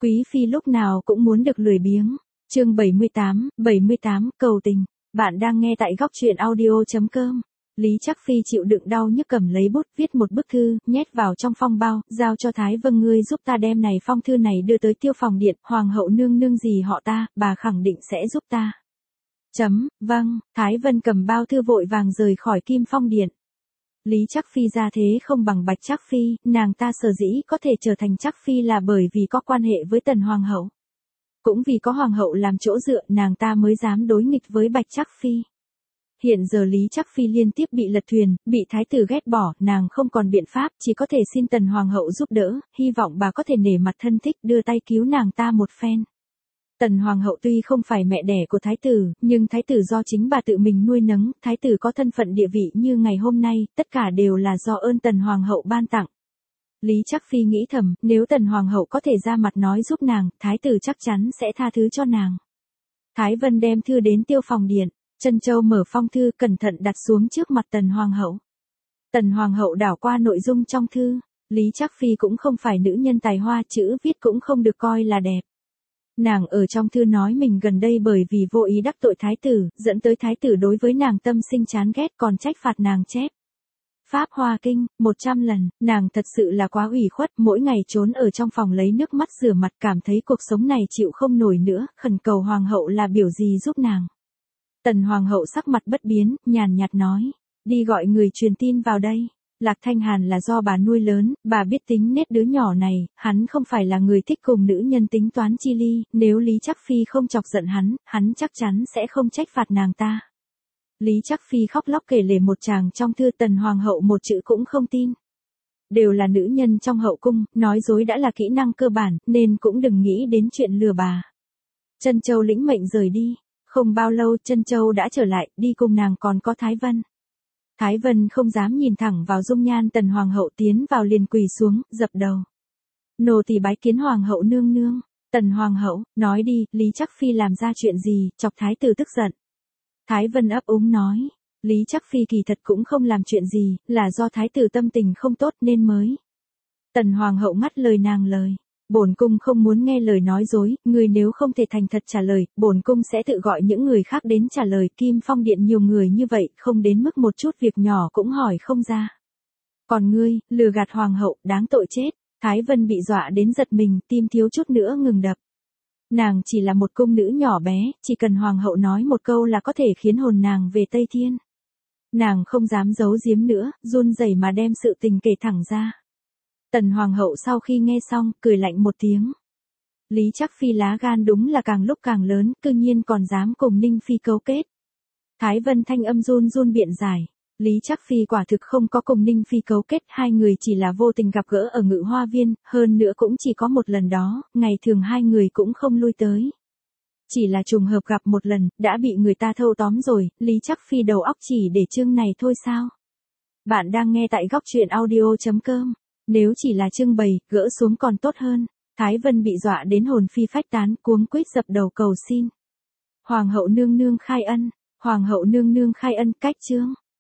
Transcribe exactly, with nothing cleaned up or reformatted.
Quý phi lúc nào cũng muốn được lười biếng. Chương bảy mươi tám, bảy mươi tám, cầu tình. Bạn đang nghe tại góc truyện audio chấm com. Lý Trắc Phi chịu đựng đau nhức cầm lấy bút viết một bức thư, nhét vào trong phong bao, giao cho Thái Vân, ngươi giúp ta đem này phong thư này đưa tới Tiêu Phòng Điện, hoàng hậu nương nương gì họ ta, bà khẳng định sẽ giúp ta. Chấm, vâng, Thái Vân cầm bao thư vội vàng rời khỏi Kim Phong Điện. Lý Trắc Phi ra thế không bằng Bạch Trắc Phi, nàng ta sở dĩ có thể trở thành Trắc Phi là bởi vì có quan hệ với Tần Hoàng hậu. Cũng vì có Hoàng hậu làm chỗ dựa nàng ta mới dám đối nghịch với Bạch Trắc Phi. Hiện giờ Lý Trắc Phi liên tiếp bị lật thuyền, bị thái tử ghét bỏ, nàng không còn biện pháp, chỉ có thể xin Tần Hoàng hậu giúp đỡ, hy vọng bà có thể nể mặt thân thích đưa tay cứu nàng ta một phen. Tần Hoàng hậu tuy không phải mẹ đẻ của thái tử, nhưng thái tử do chính bà tự mình nuôi nấng, thái tử có thân phận địa vị như ngày hôm nay, tất cả đều là do ơn Tần Hoàng hậu ban tặng. Lý Trắc Phi nghĩ thầm, nếu Tần Hoàng hậu có thể ra mặt nói giúp nàng, thái tử chắc chắn sẽ tha thứ cho nàng. Thái Vân đem thư đến Tiêu Phòng Điện, Trân Châu mở phong thư cẩn thận đặt xuống trước mặt Tần Hoàng hậu. Tần Hoàng hậu đảo qua nội dung trong thư, Lý Trắc Phi cũng không phải nữ nhân tài hoa, chữ viết cũng không được coi là đẹp. Nàng ở trong thư nói mình gần đây bởi vì vô ý đắc tội thái tử, dẫn tới thái tử đối với nàng tâm sinh chán ghét còn trách phạt nàng chép Pháp Hoa Kinh, một trăm lần, nàng thật sự là quá ủy khuất, mỗi ngày trốn ở trong phòng lấy nước mắt rửa mặt cảm thấy cuộc sống này chịu không nổi nữa, khẩn cầu Hoàng hậu là biểu gì giúp nàng. Tần Hoàng hậu sắc mặt bất biến, nhàn nhạt nói, đi gọi người truyền tin vào đây. Lạc Thanh Hàn là do bà nuôi lớn, bà biết tính nết đứa nhỏ này, hắn không phải là người thích cùng nữ nhân tính toán chi ly, nếu Lý Trắc Phi không chọc giận hắn, hắn chắc chắn sẽ không trách phạt nàng ta. Lý Trắc Phi khóc lóc kể lể một tràng trong thư, Tần Hoàng hậu một chữ cũng không tin. Đều là nữ nhân trong hậu cung, nói dối đã là kỹ năng cơ bản, nên cũng đừng nghĩ đến chuyện lừa bà. Trân Châu lĩnh mệnh rời đi, không bao lâu Trân Châu đã trở lại, đi cùng nàng còn có Thái Vân. Thái Vân không dám nhìn thẳng vào dung nhan Tần Hoàng hậu, tiến vào liền quỳ xuống, dập đầu. Nô tỳ bái kiến Hoàng hậu nương nương. Tần Hoàng hậu, nói đi, Lý Trắc Phi làm ra chuyện gì, chọc thái tử tức giận. Thái Vân ấp úng nói, Lý Trắc Phi kỳ thật cũng không làm chuyện gì, là do thái tử tâm tình không tốt nên mới. Tần Hoàng hậu ngắt lời nàng lời. Bổn cung không muốn nghe lời nói dối, người nếu không thể thành thật trả lời, bổn cung sẽ tự gọi những người khác đến trả lời. Kim Phong Điện nhiều người như vậy, không đến mức một chút việc nhỏ cũng hỏi không ra. Còn ngươi, lừa gạt Hoàng hậu, đáng tội chết. Thái Vân bị dọa đến giật mình, tim thiếu chút nữa ngừng đập. Nàng chỉ là một cung nữ nhỏ bé, chỉ cần Hoàng hậu nói một câu là có thể khiến hồn nàng về Tây Thiên. Nàng không dám giấu giếm nữa, run rẩy mà đem sự tình kể thẳng ra. Tần Hoàng hậu sau khi nghe xong, cười lạnh một tiếng. Lý Trắc Phi lá gan đúng là càng lúc càng lớn, cư nhiên còn dám cùng Ninh Phi cấu kết. Thái Vân thanh âm run run biện giải. Lý Trắc Phi quả thực không có cùng Ninh Phi cấu kết, hai người chỉ là vô tình gặp gỡ ở Ngự Hoa Viên, hơn nữa cũng chỉ có một lần đó, ngày thường hai người cũng không lui tới. Chỉ là trùng hợp gặp một lần, đã bị người ta thâu tóm rồi, Lý Trắc Phi đầu óc chỉ để chương này thôi sao? Bạn đang nghe tại góc truyện audio chấm com. Nếu chỉ là trưng bày, gỡ xuống còn tốt hơn. Thái Vân bị dọa đến hồn phi phách tán, cuống quýt dập đầu cầu xin. Hoàng hậu nương nương khai ân, Hoàng hậu nương nương khai ân, cách chương.